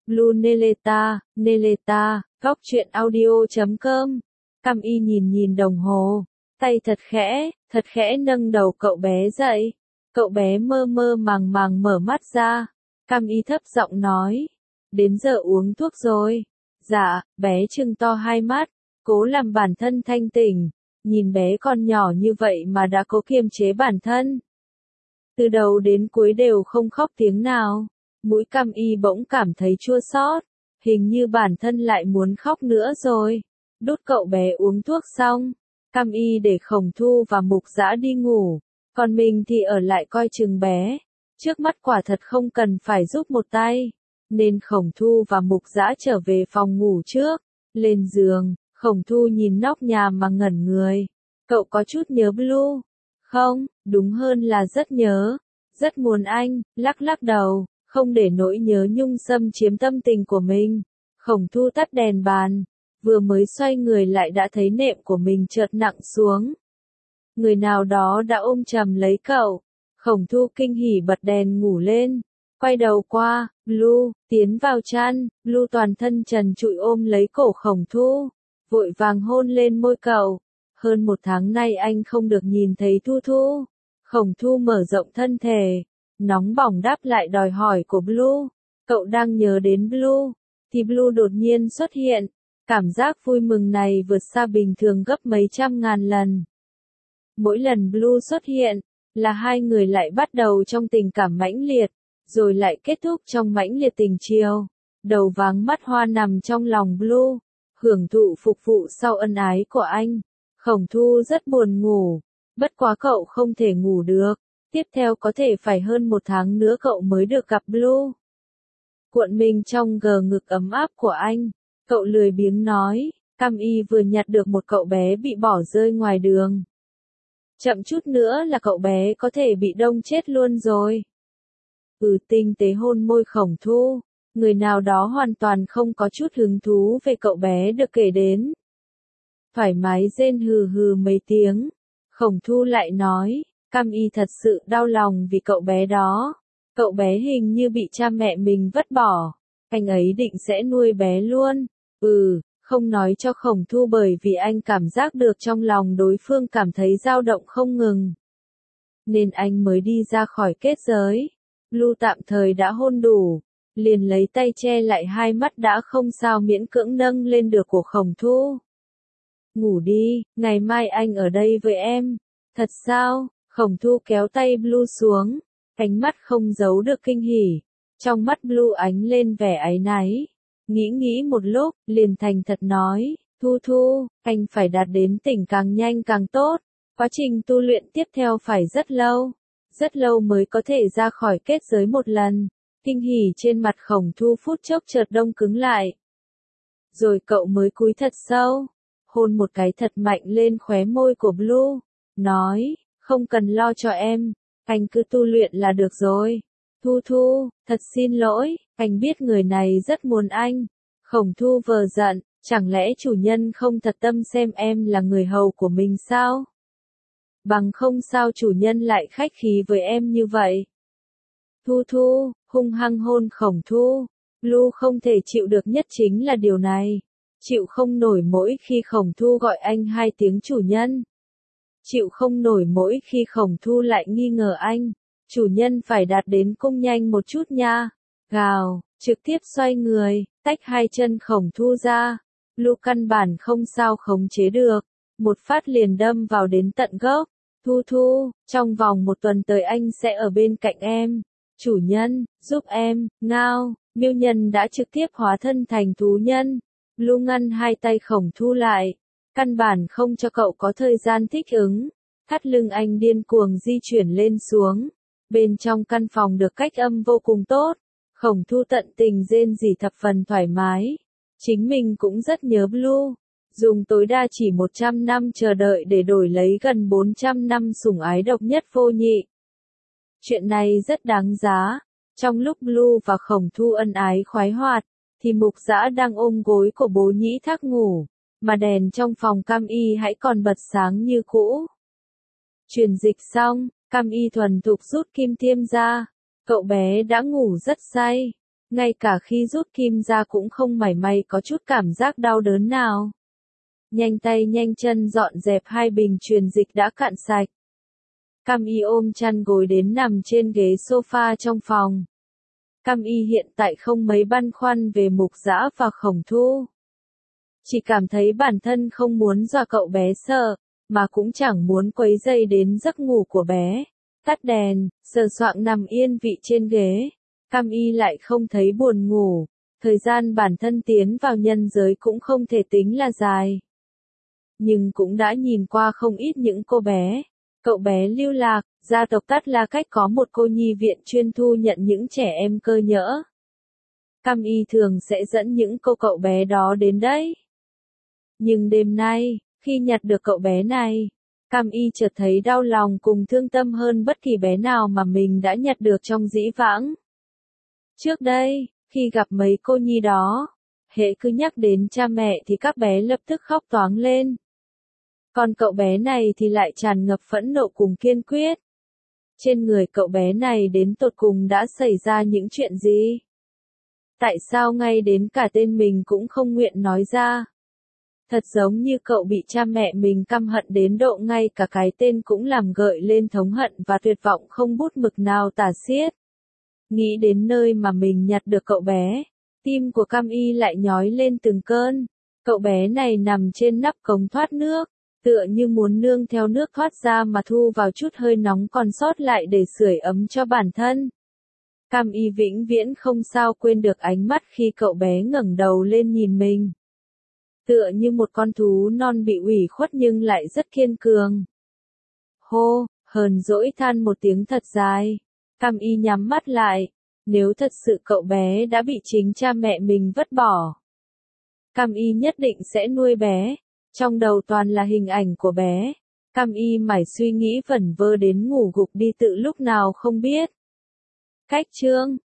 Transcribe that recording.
Blue Neleta, Neleta, góc truyện audio.com. Cam Y nhìn đồng hồ, tay thật khẽ nâng đầu cậu bé dậy. Cậu bé mơ màng mở mắt ra. Cam Y thấp giọng nói, đến giờ uống thuốc rồi. Dạ, bé trừng to hai mắt, cố làm bản thân thanh tỉnh. Nhìn bé con nhỏ như vậy mà đã cố kiềm chế bản thân. Từ đầu đến cuối đều không khóc tiếng nào. Mũi Cam Y bỗng cảm thấy chua xót, hình như bản thân lại muốn khóc nữa rồi. Đút cậu bé uống thuốc xong, Cam Y để Khổng Thu và Mục Dã đi ngủ, còn mình thì ở lại coi chừng bé. Trước mắt quả thật không cần phải giúp một tay, nên Khổng Thu và Mục Dã trở về phòng ngủ trước. Lên giường, Khổng Thu nhìn nóc nhà mà ngẩn người. Cậu có chút nhớ Blue? Không, đúng hơn là rất nhớ. Rất muốn anh, lắc đầu, không để nỗi nhớ nhung xâm chiếm tâm tình của mình. Khổng Thu tắt đèn bàn, vừa mới xoay người lại đã thấy nệm của mình chợt nặng xuống. Người nào đó đã ôm chầm lấy cậu. Khổng Thu kinh hỉ bật đèn ngủ lên, quay đầu qua, Blue, tiến vào chăn. Blue toàn thân trần trụi ôm lấy cổ Khổng Thu, vội vàng hôn lên môi cậu. Hơn một tháng nay anh không được nhìn thấy Thu. Khổng Thu mở rộng thân thể, nóng bỏng đáp lại đòi hỏi của Blue. Cậu đang nhớ đến Blue, thì Blue đột nhiên xuất hiện. Cảm giác vui mừng này vượt xa bình thường gấp mấy trăm ngàn lần. Mỗi lần Blue xuất hiện, là hai người lại bắt đầu trong tình cảm mãnh liệt, rồi lại kết thúc trong mãnh liệt tình chiều. Đầu váng mắt hoa nằm trong lòng Blue, hưởng thụ phục vụ sau ân ái của anh. Khổng Thu rất buồn ngủ, bất quá cậu không thể ngủ được. Tiếp theo có thể phải hơn một tháng nữa cậu mới được gặp Blue. Cuộn mình trong gờ ngực ấm áp của anh, cậu lười biếng nói, Cam Y vừa nhặt được một cậu bé bị bỏ rơi ngoài đường. Chậm chút nữa là cậu bé có thể bị đông chết luôn rồi. Tinh tế hôn môi Khổng Thu, người nào đó hoàn toàn không có chút hứng thú về cậu bé được kể đến. Thoải mái rên hừ mấy tiếng, Khổng Thu lại nói, Cam Y thật sự đau lòng vì cậu bé đó. Cậu bé hình như bị cha mẹ mình vứt bỏ, anh ấy định sẽ nuôi bé luôn. Không nói cho Khổng Thu bởi vì anh cảm giác được trong lòng đối phương cảm thấy dao động không ngừng. Nên anh mới đi ra khỏi kết giới. Blue tạm thời đã hôn đủ, liền lấy tay che lại hai mắt đã không sao miễn cưỡng nâng lên được của Khổng Thu. Ngủ đi, ngày mai anh ở đây với em. Thật sao? Khổng Thu kéo tay Blue xuống, ánh mắt không giấu được kinh hỉ. Trong mắt Blue ánh lên vẻ áy náy. Nghĩ một lúc, liền thành thật nói, Thu, anh phải đạt đến tỉnh càng nhanh càng tốt. Quá trình tu luyện tiếp theo phải rất lâu mới có thể ra khỏi kết giới một lần. Kinh hỉ trên mặt Khổng Thu phút chốc chợt đông cứng lại. Rồi cậu mới cúi thật sâu, hôn một cái thật mạnh lên khóe môi của Blue, nói, không cần lo cho em, anh cứ tu luyện là được rồi. Thu, thật xin lỗi, anh biết người này rất muốn anh. Khổng Thu vờ giận, chẳng lẽ chủ nhân không thật tâm xem em là người hầu của mình sao? Bằng không sao chủ nhân lại khách khí với em như vậy? Thu, hung hăng hôn Khổng Thu. Blue không thể chịu được nhất chính là điều này. Chịu không nổi mỗi khi Khổng Thu gọi anh hai tiếng chủ nhân. Chịu không nổi mỗi khi Khổng Thu lại nghi ngờ anh. Chủ nhân phải đạt đến cung nhanh một chút nha. Gào, trực tiếp xoay người, tách hai chân Khổng Thu ra. Blue căn bản không sao khống chế được. Một phát liền đâm vào đến tận gốc. Thu, trong vòng một tuần tới anh sẽ ở bên cạnh em. Chủ nhân, giúp em, ngao. Miêu nhân đã trực tiếp hóa thân thành thú nhân. Blue ngăn hai tay Khổng Thu lại, căn bản không cho cậu có thời gian thích ứng. Thắt lưng anh điên cuồng di chuyển lên xuống. Bên trong căn phòng được cách âm vô cùng tốt. Khổng Thu tận tình rên rỉ thập phần thoải mái. Chính mình cũng rất nhớ Blue. Dùng tối đa chỉ 100 năm chờ đợi để đổi lấy gần 400 năm sủng ái độc nhất vô nhị. Chuyện này rất đáng giá. Trong lúc Blue và Khổng Thu ân ái khoái hoạt, thì Mục Dã đang ôm gối của bố Nhĩ Thác ngủ, mà đèn trong phòng Cam Y hãy còn bật sáng như cũ. Truyền dịch xong, Cam Y thuần thục rút kim tiêm ra, cậu bé đã ngủ rất say. Ngay cả khi rút kim ra cũng không mảy may có chút cảm giác đau đớn nào. Nhanh tay nhanh chân dọn dẹp hai bình truyền dịch đã cạn sạch. Cam Y ôm chăn gối đến nằm trên ghế sofa trong phòng. Cam Y hiện tại không mấy băn khoăn về Mục Dã và Khổng Thu. Chỉ cảm thấy bản thân không muốn dọa cậu bé sợ, mà cũng chẳng muốn quấy rầy đến giấc ngủ của bé. Tắt đèn, sờ soạng nằm yên vị trên ghế. Cam Y lại không thấy buồn ngủ. Thời gian bản thân tiến vào nhân giới cũng không thể tính là dài. Nhưng cũng đã nhìn qua không ít những cô bé. Cậu bé lưu lạc, gia tộc Tát La Cách có một cô nhi viện chuyên thu nhận những trẻ em cơ nhỡ. Cam Y thường sẽ dẫn những cậu bé đó đến đấy. Nhưng đêm nay, khi nhặt được cậu bé này, Cam Y chợt thấy đau lòng cùng thương tâm hơn bất kỳ bé nào mà mình đã nhặt được trong dĩ vãng. Trước đây, khi gặp mấy cô nhi đó, hễ cứ nhắc đến cha mẹ thì các bé lập tức khóc toáng lên. Còn cậu bé này thì lại tràn ngập phẫn nộ cùng kiên quyết. Trên người cậu bé này đến tột cùng đã xảy ra những chuyện gì? Tại sao ngay đến cả tên mình cũng không nguyện nói ra? Thật giống như cậu bị cha mẹ mình căm hận đến độ ngay cả cái tên cũng làm gợi lên thống hận và tuyệt vọng không bút mực nào tả xiết. Nghĩ đến nơi mà mình nhặt được cậu bé, tim của Cam Y lại nhói lên từng cơn. Cậu bé này nằm trên nắp cống thoát nước, tựa như muốn nương theo nước thoát ra mà thu vào chút hơi nóng còn sót lại để sưởi ấm cho bản thân. Cam Y vĩnh viễn không sao quên được ánh mắt khi cậu bé ngẩng đầu lên nhìn mình. Tựa như một con thú non bị ủy khuất nhưng lại rất kiên cường. Hô, hờn dỗi than một tiếng thật dài. Cam Y nhắm mắt lại. Nếu thật sự cậu bé đã bị chính cha mẹ mình vứt bỏ, Cam Y nhất định sẽ nuôi bé. Trong đầu toàn là hình ảnh của bé. Cam Y mải suy nghĩ vẩn vơ đến ngủ gục đi tự lúc nào không biết. Cách chương